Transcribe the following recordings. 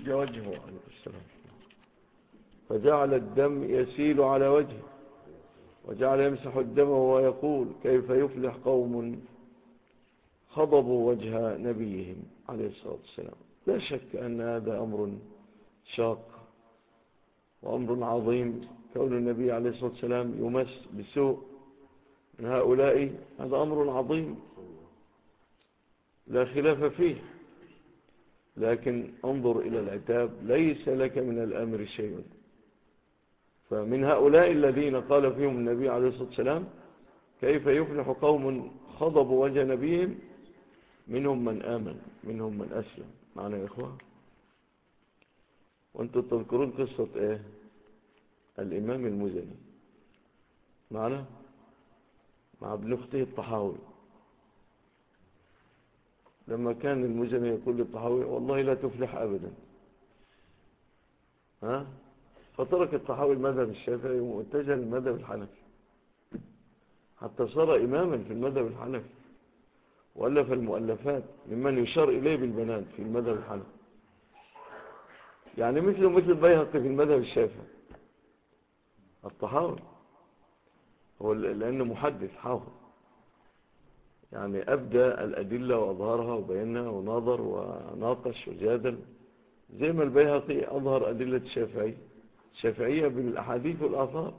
وشج وجهه عليه السلام، فجعل الدم يسيل على وجهه، وجعل يمسح الدم وهو يقول كيف يفلح قوم خضبوا وجه نبيهم عليه الصلاة والسلام. لا شك أن هذا أمر شاق وأمر عظيم، كون النبي عليه الصلاة والسلام يمس بسوء من هؤلاء، هذا أمر عظيم لا خلاف فيه. لكن انظر إلى العتاب، ليس لك من الأمر شيء. فمن هؤلاء الذين قال فيهم النبي عليه الصلاة والسلام كيف يفلح قوم خضبوا وجه نبيهم، منهم من آمن منهم من أسلم. معنا يا إخوة؟ وانتم تذكرون قصة ايه الإمام المزني معنا مع ابن اخته الطحاوي، لما كان المزني يقول للطحاوي والله لا تفلح أبدا، فترك الطحاوي المذهب الشافعي واتجه للمذهب الحنفي، حتى صار إماما في المذهب الحنفي، وألف المؤلفات ممن يشار إليه بالبنان في المذهب الحنفي، يعني مثل بيهقي في المذهب الشافعي. الطحاوي هو لأنه محدث حافظ، يعني أبدى الأدلة وأظهرها وبينها وناظر وناقش وجادل، زي ما البيهقي أظهر أدلة الشافعية بالأحاديث والآثار.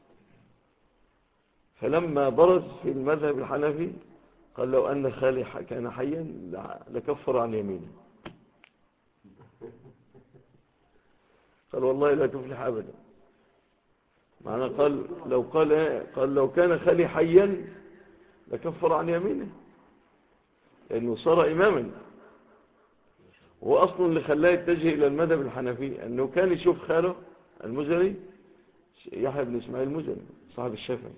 فلما برز في المذهب الحنفي قال لو أن خالي كان حيا لكفر عن يمينه، قال والله لا تفلح أبدا. معنى قال لو كان خالي حيا لكفر عن يمينه، لأنه صار إماما. هو أصلا اللي خلاه يتجه إلى المذهب الحنفي أنه كان يشوف خاله المزني يحيى بن إسماعيل المزني صاحب الشافعي،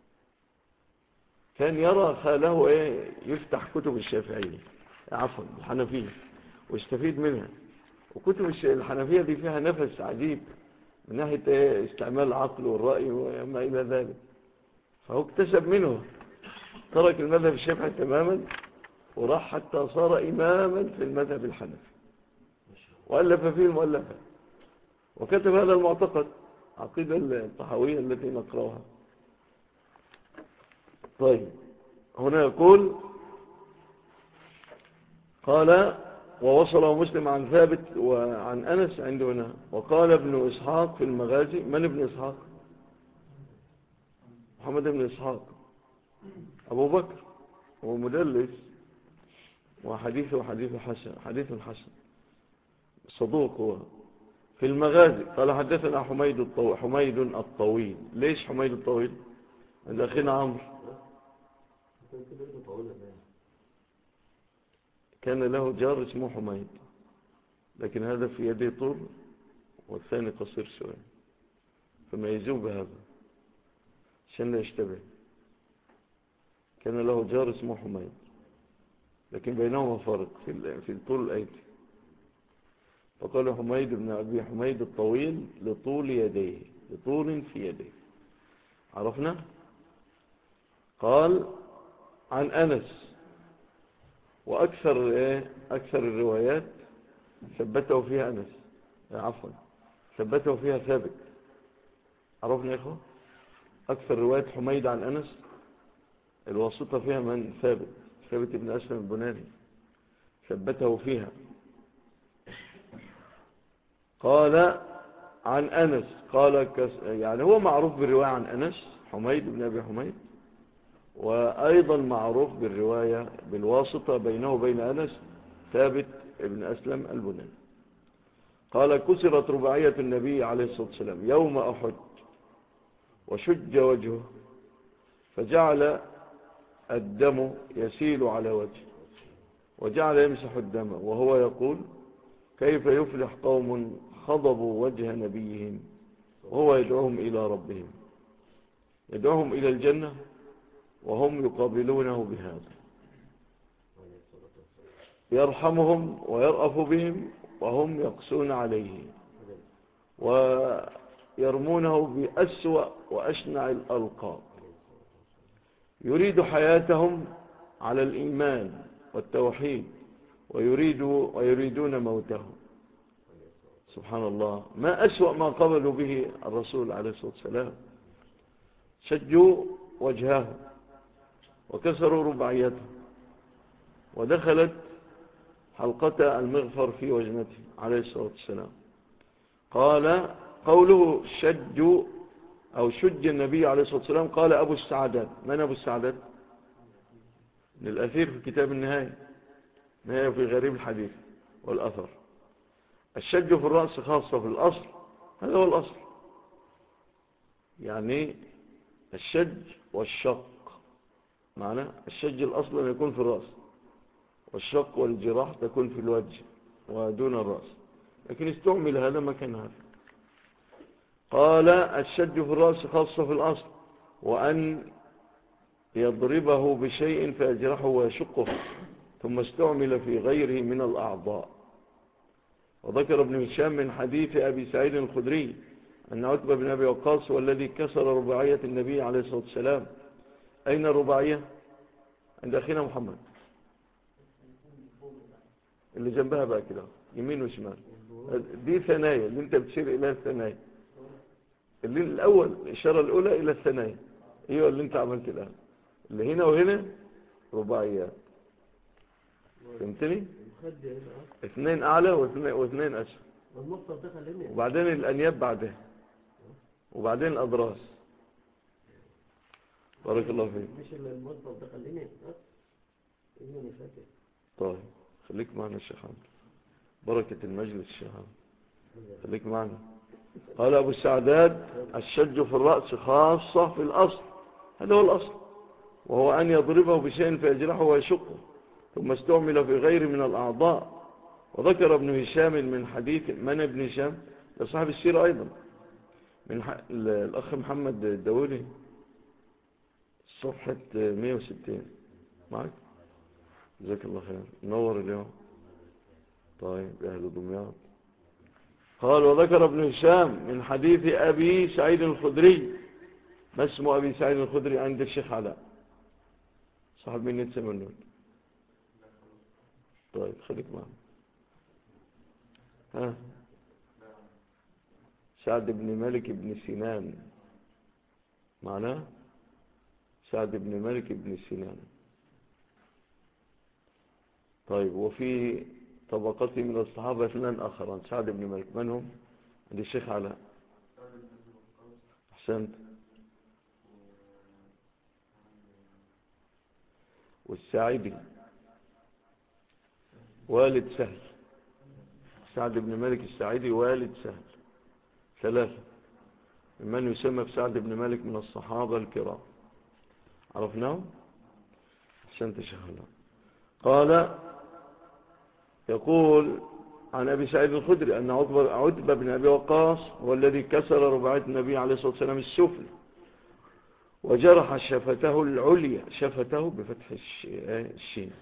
كان يرى خاله يفتح كتب الشافعية عفوا الحنفية ويستفيد منها. وكتب الحنفية دي فيها نفس عجيب من ناحية استعمال العقل والرأي وما إلى ذلك، فهو اكتسب منه، ترك المذهب الشافعي تماما وراح حتى صار إماما في المذهب الحنفي، وألف فيه المؤلفات وكتب هذا المعتقد عقيدة الطحاوية التي نقرأها. طيب هنا يقول قال ووصله مسلم عن ثابت وعن أنس عنده هنا. وقال ابن إسحاق في المغازي، من ابن إسحاق؟ محمد بن إسحاق أبو بكر، هو مدلس وحديثه حديث حسن صدوق. هو في المغازي قال حدثنا حميد الطويل. ليش حميد الطويل؟ عند أخينا عمرو كان له جار اسمه حميد، لكن هذا في يده طول والثاني قصير شوية، فميزوه بهذا عشان لا يشتبه. كان له جار اسمه حميد لكن بينهما فرق في طول الأيدي، فقال حميد بن أبي حميد الطويل لطول يديه، لطول في يديه. عرفنا؟ قال عن أنس، وأكثر الروايات ثبته فيها أنس، عفوا ثبته فيها ثابت. عرفنا يا إخوة؟ أكثر رواية حميد عن أنس الواسطة فيها من؟ ثابت بن أسلم البناني ثبته فيها. قال عن أنس قال يعني هو معروف بالرواية عن أنس حميد بن أبي حميد، وأيضا معروف بالرواية بالواسطة بينه وبين أنس ثابت بن أسلم البناني. قال كسرت رباعية النبي عليه الصلاة والسلام يوم أحد وشج وجهه، فجعل الدم يسيل على وجهه، وجعل يمسح الدم وهو يقول كيف يفلح قوم خضبوا وجه نبيهم، وهو يدعوهم إلى ربهم، يدعوهم إلى الجنة وهم يقابلونه بهذا، يرحمهم ويرأف بهم وهم يقسون عليه ويرمونه بأسوأ وأشنع الألقاب، يريد حياتهم على الإيمان والتوحيد ويريدون موتهم. سبحان الله، ما أسوأ ما قبلوا به الرسول عليه الصلاة والسلام. شجوا وجهه وكسروا رباعيته ودخلت حلقة المغفر في وجنته عليه الصلاة والسلام. قال قوله شج أو شج النبي عليه الصلاة والسلام، قال أبو السعدات. من أبو السعدات؟ للأثير في كتاب النهاية في غريب الحديث والأثر. الشج في الرأس خاصة في الأصل، هذا هو الأصل. يعني الشج والشق، معنى الشج الأصل أن يكون في الرأس، والشق والجراح تكون في الوجه ودون الرأس، لكن استعمل هذا مكان هذا. قال الشج في الرأس خاصة في الأصل، وأن يضربه بشيء فيجرحه ويشقه، ثم استعمل في غيره من الأعضاء. وذكر ابن هشام من حديث أبي سعيد الخدري أن عتبة بن أبي وقاص والذي كسر رباعية النبي عليه الصلاة والسلام. أين الرباعية؟ عند أخينا محمد، اللي جنبها بقى كده يمين وشمال. دي ثنايا اللي انت بتشير إلى الثنايا، اللي الأول الإشارة الأولى إلى الثنايا، ايوه اللي انت عملت الآن، اللي هنا وهنا رباعيات. فهمتني؟ اثنين أعلى واثنين أسفل، وبعدين الأنياب بعدها، وبعدين الأضراس. بارك الله فيك. مش الموظف ده خليني مش فاكر. طيب خليك معنا الشيخ حمد، بركة المجلس الشيخ حمد، خليك معنا. قال أبو السعداد الشج في الرأس خاصة في الأصل، هذا هو الأصل، وهو أن يضربه بشيء فيجرحه ويشقه، ثم استعمل في غير من الأعضاء. وذكر ابن هشام من حديث من ابن هشام لصاحب السيرة أيضا، من الأخ محمد الدولي، صفحة 160 معك. جزاك الله خير، نور اليوم. طيب أهل دمياط. قال وذكر ابن هشام من حديث أبي سعيد الخدري. ما اسم أبي سعيد الخدري عند الشيخ علاء؟ صاحب من يتسمنون. طيب خليك معنا. ها سعد بن مالك بن سنان، معناه سعد بن مالك بن سنان. طيب وفي طبقته من الصحابة اثنان آخران سعد بن مالك، من هم؟ عند الشيخ علاء. أحسنت. والساعدي والد سهل، سعد بن مالك الساعدي والد سهل، ثلاثة من يسمى بسعد بن مالك من الصحابة الكرام، عرفناه. أحسنت شيخ علاء. قال يقول عن أبي سعيد الخدري أن عتبة بن أبي وقاص هو الذي كسر رباعية النبي عليه الصلاة والسلام السفل، وجرح شفته العليا، شفته بفتح الشين،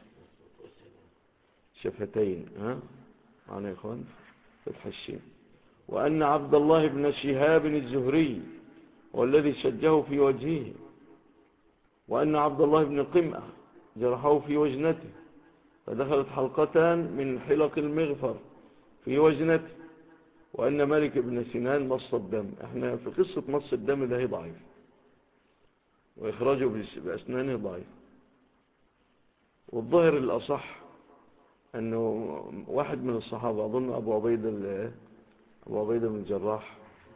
شفتين، ها معنا يا إخوان، فتح الشين. وأن عبد الله بن شهاب الزهري هو الذي شجه في وجهه، وأن عبد الله بن قمأة جرحه في وجنته، فدخلت حلقتان من حلق المغفر في وجنته. وأن مالك بن سنان مص الدم. احنا في قصة مص الدم ده ضعيف، وإخراجه بأسنانه ضعيف. والظاهر الأصح أنه واحد من الصحابة، أظن أبو عبيدة بن الجراح،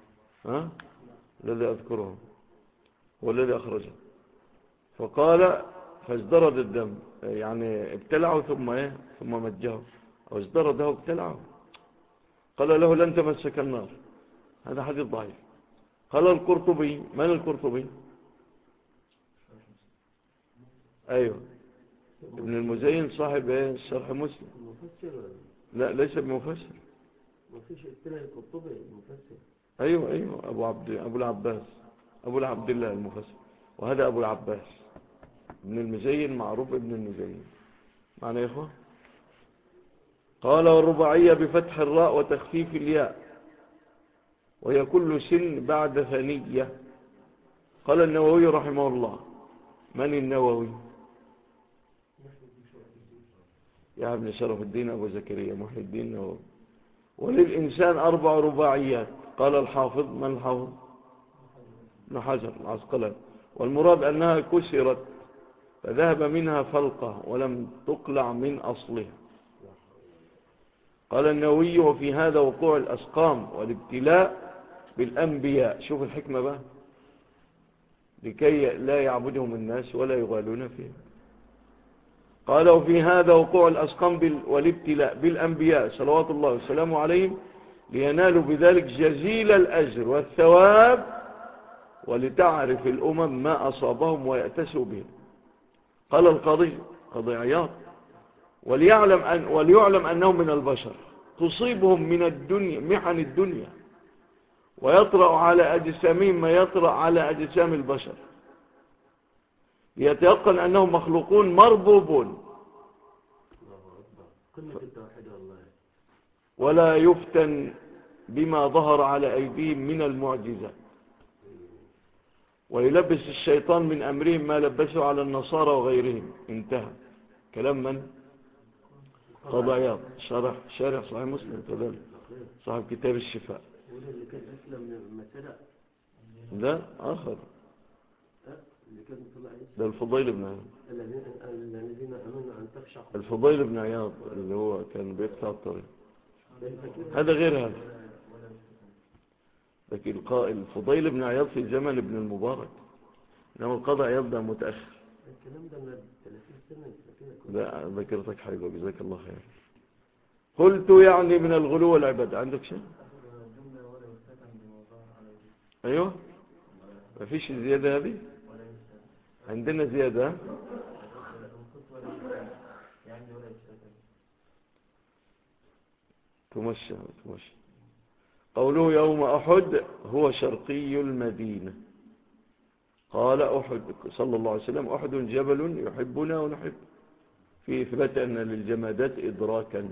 الذي أذكره هو الذي أخرجه، فقال فازدرد الدم، يعني ابتلعه ثم مجه، أو ازدرده ابتلعه. قال له لن تمسك النار. هذا حديث ضعيف. قال القرطبي، من القرطبي؟ أيوه ابن المزين صاحب الشرح مسلم. لا ليس بمفسر. ما فيش ابتلاء القرطبي المفسر. أيوه أبو العباس، أبو العبد الله المفسر، وهذا أبو العباس ابن المزين، معروف ابن المزين، معنى يا إخوة. قال والرباعية بفتح الراء وتخفيف الياء، وهي كل سن بعد ثنية. قال النووي رحمه الله. من النووي؟ يا ابن شرف الدين أبو زكريا محي الدين النووي، وللإنسان 4 رباعيات. قال الحافظ، من الحافظ؟ ابن حجر العسقلاني. والمراد أنها كسرت فذهب منها فلقة ولم تقلع من أصلها. قال النووي وفي هذا وقوع الأسقام والابتلاء بالأنبياء. شوف الحكمة بقى، لكي لا يعبدهم الناس ولا يغالون فيهم. قال وفي هذا وقوع الأسقام والابتلاء بالأنبياء صلوات الله والسلام عليهم لينالوا بذلك جزيل الأجر والثواب ولتعرف الأمم ما أصابهم ويأتسوا به. قال القاضي عياض وليعلم أنهم من البشر تصيبهم من الدنيا محن الدنيا ويطرأ على أجسامهم ما يطرأ على أجسام البشر ليتيقن أنهم مخلوقون مربوبون ولا يفتن بما ظهر على أيديهم من المعجزات ويلبس الشيطان من أمرهم ما لبسوا على النصارى وغيرهم. انتهى كلام من؟ قاضي عياض شارح صحيح مسلم كذلك، صاحب كتاب الشفاء. اللي كان أسلم لما سرق ده آخر، اللي كان طلع ده الفضيل بن عياض. الذين أمنوا أن تخشع الفضيل بن عياض اللي هو كان بيقطع الطريق، هذا غير هذا. لكن الفضيل بن عياض في زمن ابن المبارك، إنما القاضي عياض ده متأخر. الكلام ده من 30 سنة. لا ذكرتك حلوة جزاك الله خير. قلت يعني من الغلو والعبادة. عندك شيء؟ أيوة ما فيش زيادة هذه؟ عندنا زيادة. تمشى. قوله يوم أحد هو شرقي المدينة. قال أحد صلى الله عليه وسلم أحد جبل يحبنا ونحب، في إثبات أن للجمادات إدراكا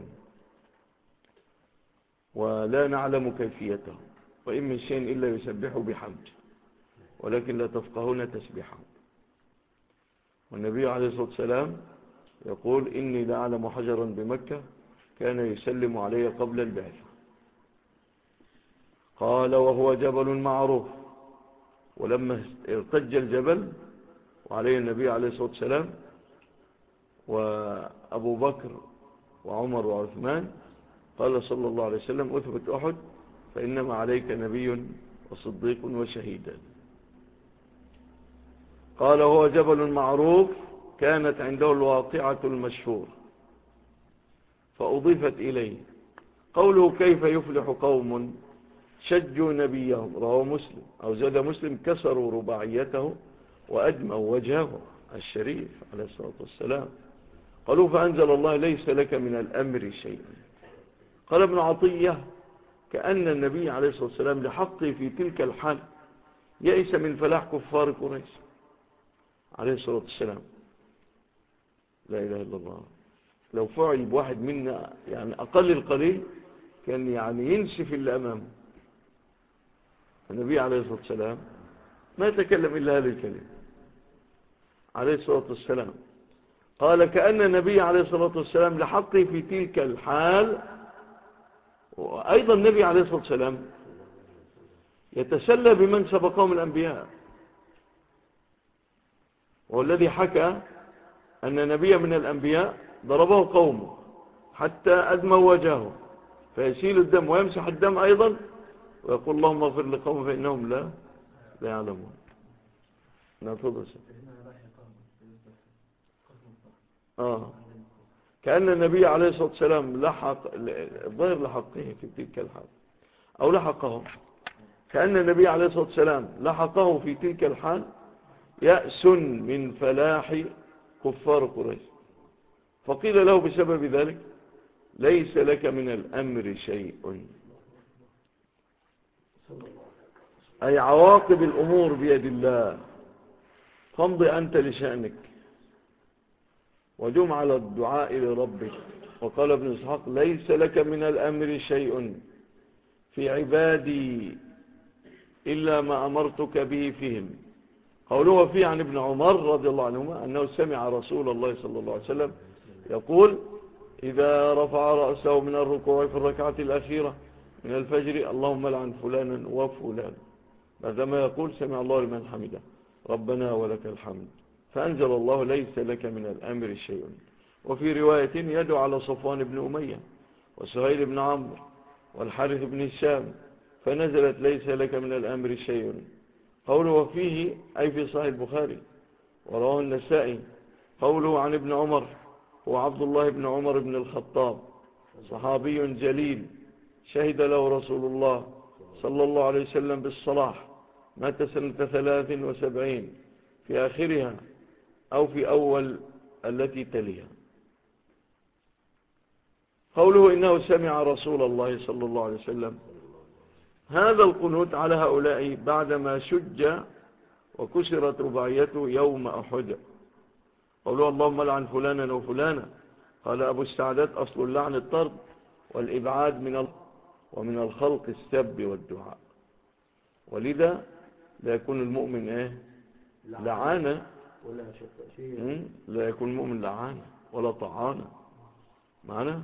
ولا نعلم كيفيته، وإن من شيء إلا يسبح بحمد ولكن لا تفقهون تسبيحه. والنبي عليه الصلاة والسلام يقول إني لأعلم حجرا بمكة كان يسلم علي قبل البعثة. قال وهو جبل معروف. ولما ارتج الجبل وعليه النبي عليه الصلاة والسلام وأبو بكر وعمر وعثمان قال صلى الله عليه وسلم أثبت أحد فإنما عليك نبي وصديق وشهيدا. قال هو جبل معروف كانت عنده الواقعة المشهور فأضيفت إليه. قوله كيف يفلح قوم شجوا نبيهم رواه مسلم، أو زاد مسلم كسروا رباعيته وأدموا وجهه الشريف عليه الصلاة والسلام. قالوا فأنزل الله ليس لك من الأمر شيء. قال ابن عطية كأن النبي عليه الصلاة والسلام لحقه في تلك الحال يئس من فلاح كفار قريش عليه الصلاة والسلام. لا إله إلا الله. لو فعل بواحد منا يعني أقل القليل كان يعني ينسف اللي أمامه. النبي عليه الصلاة والسلام ما تكلم إلا هذه الكلمة عليه الصلاة والسلام. قال كأن النبي عليه الصلاة والسلام لحقه في تلك الحال. وأيضا النبي عليه الصلاة والسلام يتسلى بمن سبقهم الأنبياء، والذي حكى أن نبي من الأنبياء ضربه قومه حتى أدموا وجهه فيسيل الدم ويمسح الدم أيضا ويقول اللهم اغفر لقوم فإنهم لا يعلمون. نتفضل. كأن النبي عليه الصلاة والسلام لحق الظاهر لحقه في تلك الحال أو لحقه، كأن النبي عليه الصلاة والسلام لحقه في تلك الحال يأس من فلاح كفار قريش، فقيل له بسبب ذلك ليس لك من الأمر شيء، أي عواقب الأمور بيد الله، فامض أنت لشأنك ودم على الدعاء لربك. وقال ابن إسحاق ليس لك من الأمر شيء في عبادي إلا ما أمرتك به فيهم. قوله فيه عن ابن عمر رضي الله عنهما أنه سمع رسول الله صلى الله عليه وسلم يقول إذا رفع رأسه من الركوع في الركعة الأخيرة من الفجر اللهم لعن فلانا وفلانا، بعدما يقول سمع الله لمن حمده ربنا ولك الحمد، فأنزل الله ليس لك من الأمر شيء. وفي رواية يدعو على صفوان بن أمية وسهيل بن عمرو والحارث بن هشام، فنزلت ليس لك من الأمر شيء. قوله وفيه أي في صحيح البخاري ورواه النسائي. قوله عن ابن عمر هو عبد الله بن عمر بن الخطاب، صحابي جليل شهد له رسول الله صلى الله عليه وسلم بالصلاح، مات سنة 73 في آخرها أو في أول التي تليها. قوله إنه سمع رسول الله صلى الله عليه وسلم، هذا القنوت على هؤلاء بعدما شج وكسرت رباعيته يوم أحد. قوله اللهم لعن فلانا وفلانا، قال أبو السعدات أصل اللعن الطرد والإبعاد ومن الخلق السب والدعاء، ولذا لا يكون المؤمن لعانا، لا يكون المؤمن لعانا ولا طعانا معنا.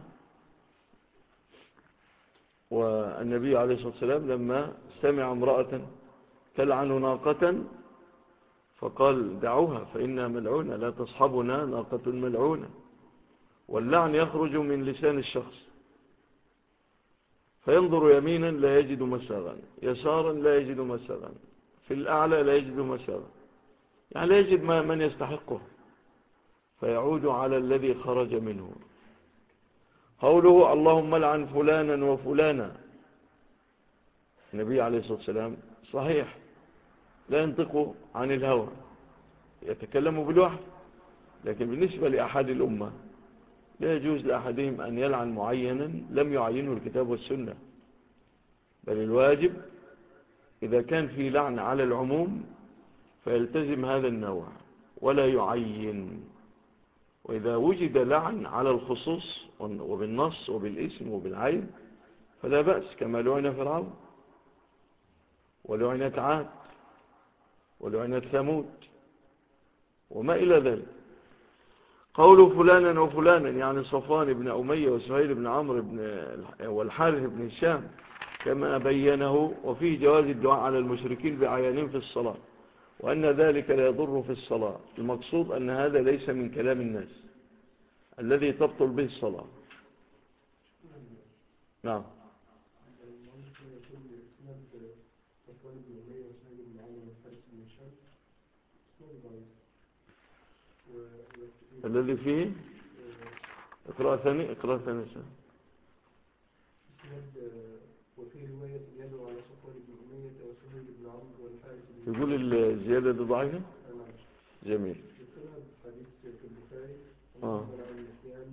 والنبي عليه الصلاة والسلام لما سمع امرأة تلعن ناقة فقال دعوها فإنها ملعونة، لا تصحبنا ناقة ملعونة. واللعن يخرج من لسان الشخص، فينظر يمينا لا يجد مساغا، يسارا لا يجد مساغا، في الأعلى لا يجد مساغا، يعني لا يجد من يستحقه، فيعود على الذي خرج منه. قوله اللهم لعن فلانا وفلانا، النبي عليه الصلاة والسلام صحيح لا ينطق عن الهوى، يتكلم بالوحي، لكن بالنسبة لأحد الأمة لا يجوز لأحدهم أن يلعن معينا لم يعينه الكتاب والسنة، بل الواجب إذا كان في لعن على العموم فيلتزم هذا النوع ولا يعين، وإذا وجد لعن على الخصوص وبالنص وبالاسم وبالعين فلا بأس، كما لعن فرعون ولعنت عاد ولعنت ثمود وما إلى ذلك. قوله فلانا وفلانا يعني صفوان بن أمية وسهيل بن عمرو والحارث بن هشام كما بينه. وفيه جواز الدعاء على المشركين بعيانهم في الصلاة، وأن ذلك لا يضر في الصلاة. المقصود أن هذا ليس من كلام الناس الذي تبطل به الصلاة. نعم. الذي فيه اقرأ ثاني وفي رواية يدعو على صفوان بن أمية وسهيل بن عمرو والحارث بن هشام. يقول الزيادة دي ضعيفة. جميل. يذكرها حديث في البخاري اللهم لعن النسيان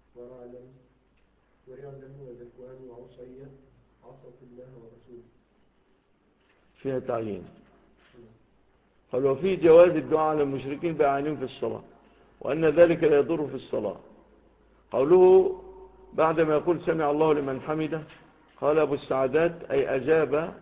ورعلا وذكوان وعصية عصت الله ورسوله، فيها تعيين. قال وفي جواز الدعاء على المشركين بأعيانهم في الصلاة، وأن ذلك لا يضر في الصلاة. قوله بعدما يقول سمع الله لمن حمده، قال أبو السعدات أي أجاب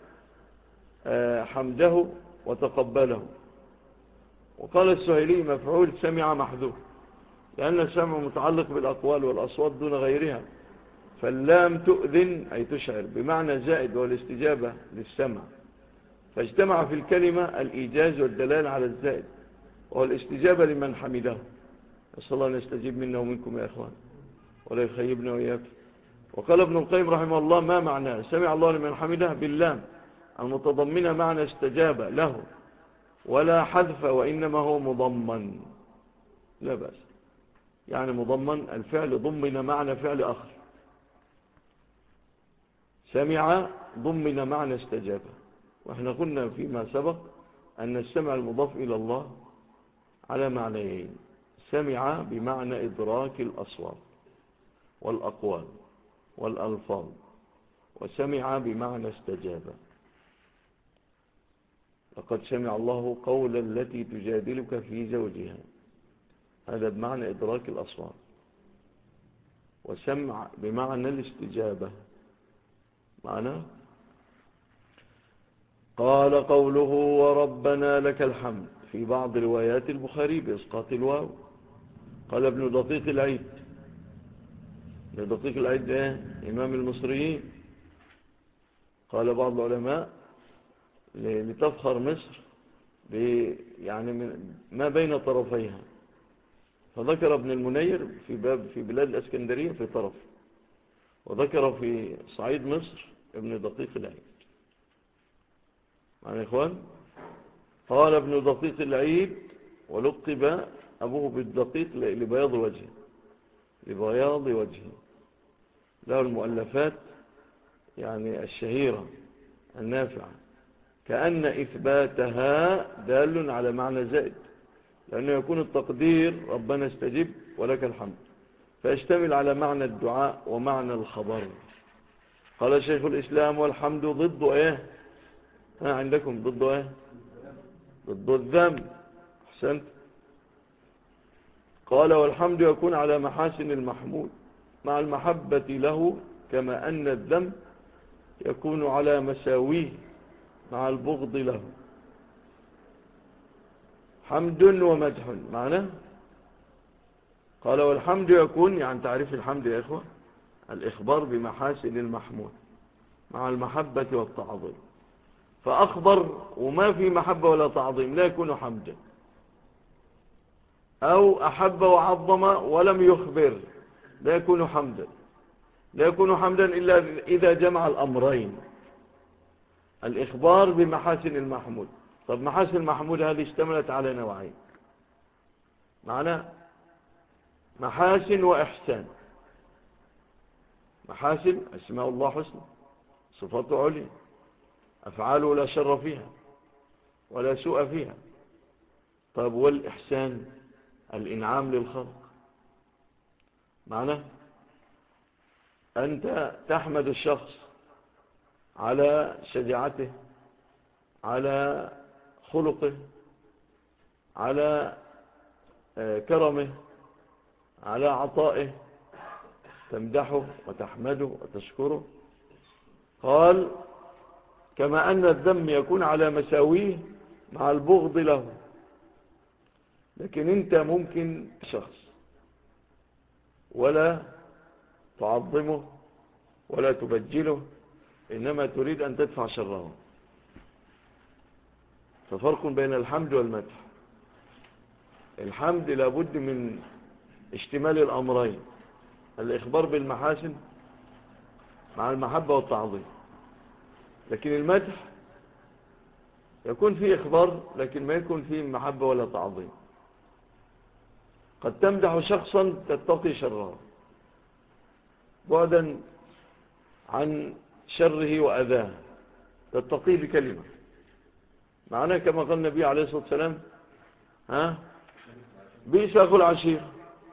حمده وتقبله. وقال السهيلي مفعول سمع محذوف، لأن السمع متعلق بالأقوال والأصوات دون غيرها، فاللام تؤذن أي تشعر بمعنى زائد والاستجابة للسمع، فاجتمع في الكلمة الإيجاز والدلال على الزائد وهو الاستجابة لمن حمده. أسأل الله أن يستجيب منا ومنكم يا إخوان ولا يخيبنا وإياك. وقال ابن القيم رحمه الله ما معنى سمع الله لمن حمده باللام المتضمنة معنى استجاب له ولا حذف، وإنما هو مضمن، لا بأس، يعني مضمن الفعل ضمن معنى فعل آخر، سمع ضمن معنى استجاب. وإحنا قلنا فيما سبق أن السمع المضاف إلى الله على معنيين، سمع بمعنى إدراك الأصوات والأقوال والألفاظ، وسمع بمعنى استجاب. لقد سمع الله قول التي تجادلك في زوجها، هذا بمعنى إدراك الأصوات، وسمع بمعنى الاستجابة معنى. قال قوله وربنا لك الحمد في بعض روايات البخاري بإسقاط الواو. قال ابن دقيق العيد دقيق العيد إمام المصريين. قال بعض العلماء لتفخر مصر يعني من ما بين طرفيها، فذكر ابن المنير في بلاد الأسكندرية في طرف، وذكر في صعيد مصر ابن دقيق العيد. معنى يا إخوان، قال ابن دقيق العيد ولقب أبوه بالدقيق لبياض وجهه، لبياض وجهه. له المؤلفات يعني الشهيرة النافعة، كأن إثباتها دال على معنى زائد، لأنه يكون التقدير ربنا استجب ولك الحمد، فيشتمل على معنى الدعاء ومعنى الخبر. قال شيخ الإسلام والحمد ضد ايه؟ عندكم ضد ايه؟ ضد الذم. أحسنت. قال والحمد يكون على محاسن المحمود مع المحبة له، كما أن الذم يكون على مساويه مع البغض له. حمد ومدح معناه. قال والحمد يكون، يعني تعريف الحمد يا إخوة، الإخبار بمحاسن المحمود مع المحبة والتعظيم. فأخبر وما في محبة ولا تعظيم لا يكون حمدا، أو أحب وعظم ولم يخبر لا يكون حمدا. لا يكون حمدا إلا إذا جمع الأمرين، الإخبار بمحاسن المحمود. طب محاسن المحمود هذه اشتملت على نوعين، معنى محاسن وإحسان. محاسن أسماء الله حسنى، صفاته عليا، أفعاله لا شر فيها ولا سوء فيها. طب والإحسان الإنعام للخلق، معنى أنت تحمد الشخص على شجاعته، على خلقه، على كرمه، على عطائه، تمدحه وتحمده وتشكره. قال كما أن الذم يكون على مساويه مع البغض له. لكن أنت ممكن شخص ولا تعظمه ولا تبجله، إنما تريد أن تدفع شره. ففرق بين الحمد والمدح. الحمد لابد من اشتمال الأمرين، الإخبار بالمحاسن مع المحبة والتعظيم. لكن المدح يكون فيه إخبار لكن ما يكون فيه محبة ولا تعظيم. قد تمدح شخصا تتقي شره بعدا عن شره وأذاه، تتقيه بكلمة. معناه كما قال النبي عليه الصلاة والسلام بئس أخو العشير.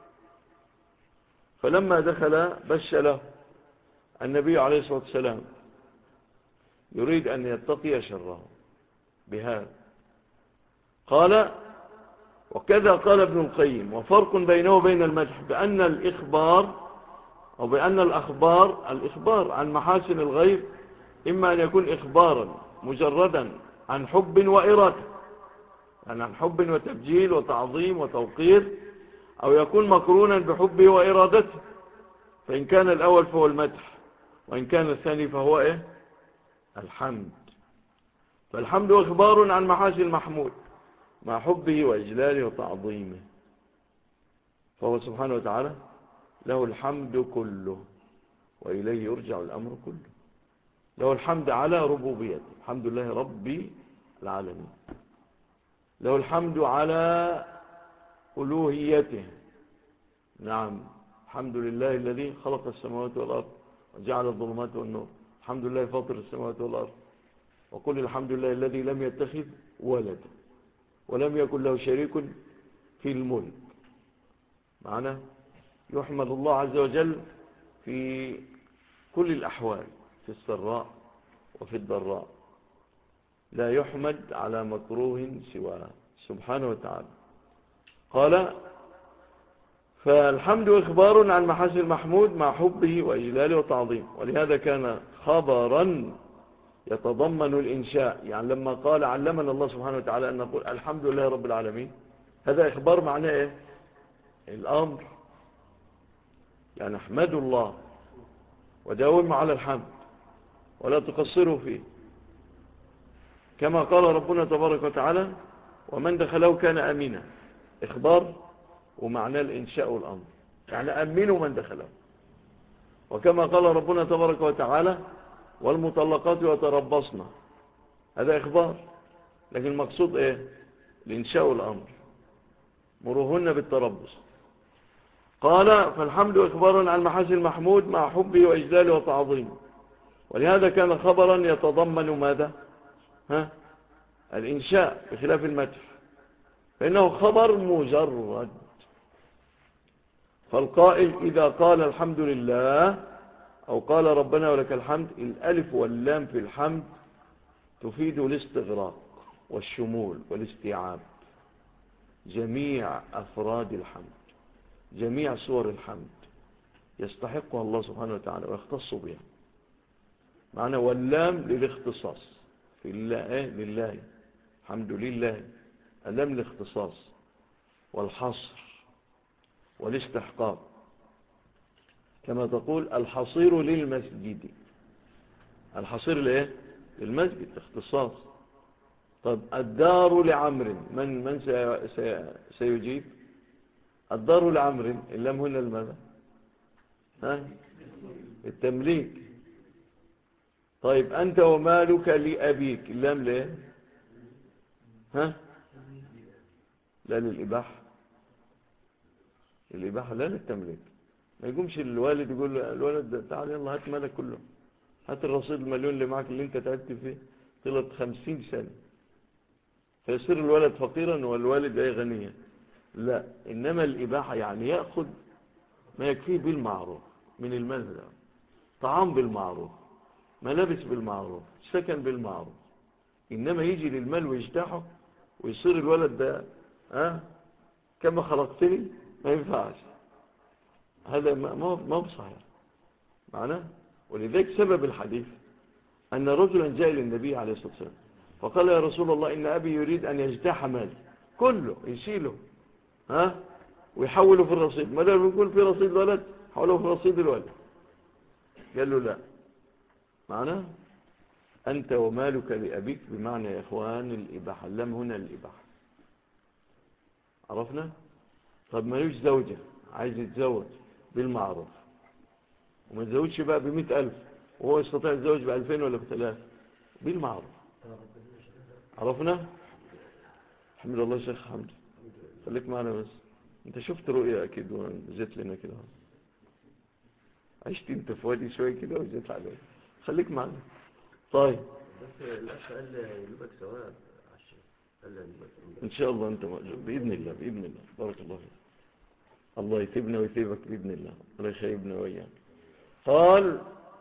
فلما دخل بش له النبي عليه الصلاة والسلام يريد أن يتقي شره بهذا. قال وكذا قال ابن القيم وفرق بينه وبين المدح بأن الإخبار أو بأن الإخبار عن محاسن الغير إما أن يكون إخبارا مجردا عن حب وإرادة، يعني عن حب وتبجيل وتعظيم وتوقير، أو يكون مقرونا بحبه وإرادته. فإن كان الأول فهو المدح، وإن كان الثاني فهو الحمد. فالحمد إخبار عن محاسن المحمود مع حبه وإجلاله وتعظيمه، فهو سبحانه وتعالى له الحمد كله وإليه يرجع الأمر كله. له الحمد على ربوبيته، الحمد لله رب العالمين. له الحمد على ألوهيته، نعم، الحمد لله الذي خلق السماوات والأرض وجعل الظلمات والنور، الحمد لله فاطر السماوات والأرض، وقل الحمد لله الذي لم يتخذ ولدا ولم يكن له شريك في الملك. معنى يحمد الله عز وجل في كل الأحوال، في السراء وفي الضراء، لا يحمد على مكروه سواه سبحانه وتعالى. قال فالحمد إخبار عن محاسن المحمود مع حبه وإجلاله وتعظيمه، ولهذا كان خبرا يتضمن الإنشاء. يعني لما قال علمنا الله سبحانه وتعالى أن نقول الحمد لله رب العالمين، هذا إخبار معناه الأمر. يعني احمدوا الله وداوموا على الحمد ولا تقصروا فيه، كما قال ربنا تبارك وتعالى ومن دخله كان أمينا. إخبار ومعناه الإنشاء والأمر، يعني أمنوا من دخله. وكما قال ربنا تبارك وتعالى والمطلقات يتربصن، هذا إخبار، لكن المقصود إيه؟ الإنشاء والأمر، مروهن بالتربص. قال فالحمد إخبارا عن محاسن المحمود مع حبه وإجلاله وتعظيمه، ولهذا كان خبرا يتضمن ماذا؟ الإنشاء بخلاف المدح، فإنه خبر مجرد. فالقائل إذا قال الحمد لله أو قال ربنا ولك الحمد، الألف واللام في الحمد تفيد الاستغراق والشمول والاستيعاب، جميع أفراد الحمد، جميع صور الحمد يستحقها الله سبحانه وتعالى ويختص بها. معنى واللام للاختصاص في الله، لله، الحمد لله، اللام للاختصاص والحصر والاستحقاق، كما تقول الحصير للمسجد، الحصير لإيه؟ للمسجد، اختصاص. طب الدار لعمر، من سيجيب؟ الدار لعمر، اللام هنا الماذا؟ التمليك. طيب أنت ومالك لأبيك، اللام ليه؟ لا للإباحة، الإباحة لا للتمليك. ما يقومش الوالد يقول له الولد تعال يلا هات مالك كله، هات الرصيد المليون اللي معك اللي انت تعبت فيه طلت 50 سنة، فيصير الولد فقيرا والوالد غنيا. لا، إنما الإباحة يعني يأخذ ما يكفيه بالمعروف من المال ده، طعام بالمعروف، ملابس بالمعروف، سكن بالمعروف. إنما يجي للمال ويجتاحه ويصير الولد ده كما خلقتني، ما ينفعش، هذا ما بصحيح معناه. ولذلك سبب الحديث أن رجلا جاء للنبي عليه الصلاة والسلام فقال يا رسول الله إن أبي يريد أن يجتاح مالي كله، يشيله ويحوله في الرصيد، ما دام يقول في رصيد الولد حوله في رصيد الولد. قال له لا، معناه أنت ومالك لأبيك، بمعنى يا إخوان الإباحة، اللام هنا الإباحة، عرفنا؟ طب ما يوش زوجة عايز يتزوج بالمعروف وما يتزوجش بقى ب100,000 وهو يستطيع يتزوج ب2000 ولا ب3 بالمعروف، عرفنا؟ الحمد لله شيخ حمد، خليك معنا بس، انت شفت رؤية اكيد وجيت لنا كده، عشت انت في وادي شوية كده وجيت عليك، خليك معنا. طيب بس الأخ قال يبقى ثواب ان شاء الله انت مأجور بإذن الله، بإذن الله، بارك الله فيك، الله يثيبنا ويثيبك بإذن الله، الله يخيبنا وإياك. قال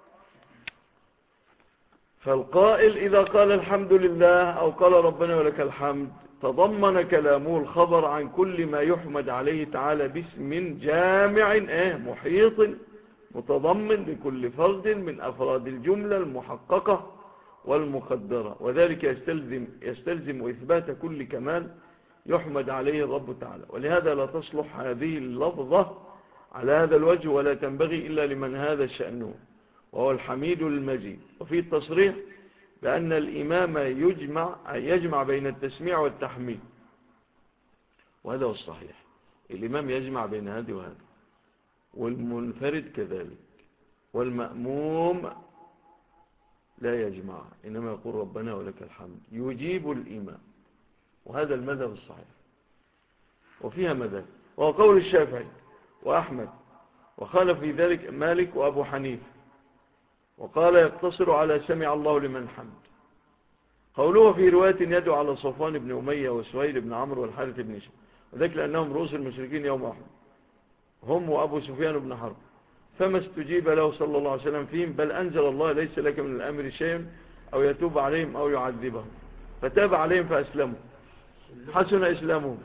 فالقائل إذا قال الحمد لله أو قال ربنا ولك الحمد تضمن كلامه الخبر عن كل ما يحمد عليه تعالى باسم جامع محيط متضمن لكل فرد من أفراد الجملة المحققة والمقدرة، وذلك يستلزم إثبات كل كمال يحمد عليه الرب تعالى. ولهذا لا تصلح هذه اللفظة على هذا الوجه ولا تنبغي إلا لمن هذا شأنه وهو الحميد المجيد. وفي التصريح بأن الإمام يجمع بين التسميع والتحميد، وهذا هو الصحيح، الإمام يجمع بين هذا وهذا، والمنفرد كذلك، والمأموم لا يجمع، إنما يقول ربنا ولك الحمد، يجيب الإمام، وهذا المذهب الصحيح. وفيها مذهب وهو قول الشافعي وأحمد، وخالف في ذلك مالك وأبو حنيفة، وقال يقتصر على سمع الله لمن حمد. قوله في رواية يدعو على صفوان بن أمية وسهيل بن عمرو والحارث بن هشام، وذلك لأنهم رؤوس المشركين يوم أحد، هم وأبو سفيان بن حرب، فما استجيب له صلى الله عليه وسلم فيهم، بل أنزل الله ليس لك من الأمر شيء أو يتوب عليهم أو يعذبهم، فتاب عليهم فأسلموا، حسن إسلامهم.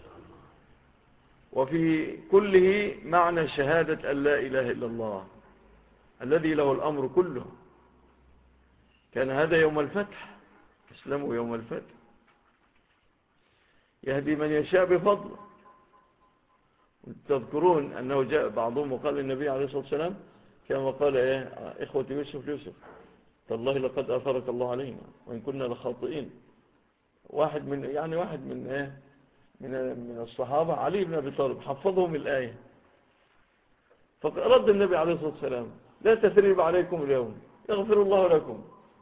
وفي كله معنى شهادة أن لا إله إلا الله الذي له الأمر كله. كان هذا يوم الفتح، اسلموا يوم الفتح، يهدي من يشاء بفضله. تذكرون أنه جاء بعضهم وقال النبي عليه الصلاة والسلام كما قال إخوة يوسف تالله لقد أثرك الله علينا وإن كنا لخاطئين. واحد من الصحابة علي بن أبي طالب حفظهم الآية، فرد النبي عليه الصلاة والسلام لا تثريب عليكم اليوم يغفر الله لكم.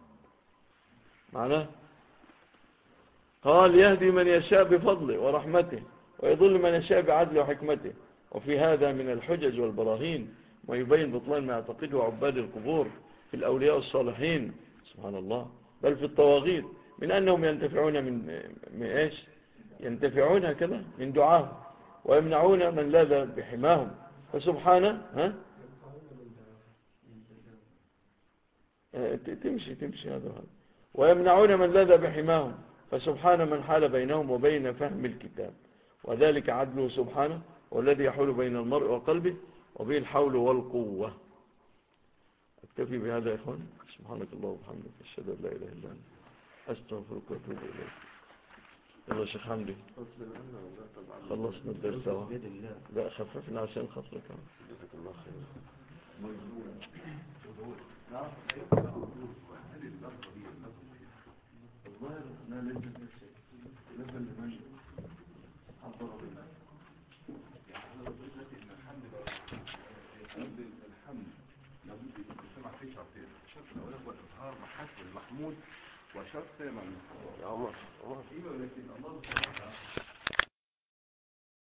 معناه قال يهدي من يشاء بفضله ورحمته ويضل من يشاء بعدله وحكمته. وفي هذا من الحجج والبراهين ما يبين بطلان ما يعتقده عباد القبور في الأولياء الصالحين سبحان الله، بل في الطواغيت، من أنهم ينتفعون من إيش؟ ينتفعون كذا من دعاهم ويمنعون من لاذ بحماهم فسبحانه تمشي هذا ويمنعون من لاذ بحماهم فسبحان من حال بينهم وبين فهم الكتاب وذلك عدله سبحانه والذي يحول بين المرء وقلبه وبه الحول والقوة. أكتفي بهذا يا إخوان، سبحانك الله وبحمدك أشهد أن لا إله إلا أنت أستغفرك وأتوب إليك. يلا شيخ حمدي خلصنا الدرس اهو، لا خففنا عشان خاطرك. جزاك الله خير. الظاهر انها لازم لمن حضر بنا يعني انا قلت ان الحمد لابد ان تسمع فيه شرطين، الشرط الاول هو اظهار محاسن المحمود وشرط ثاني فيما ولكن الله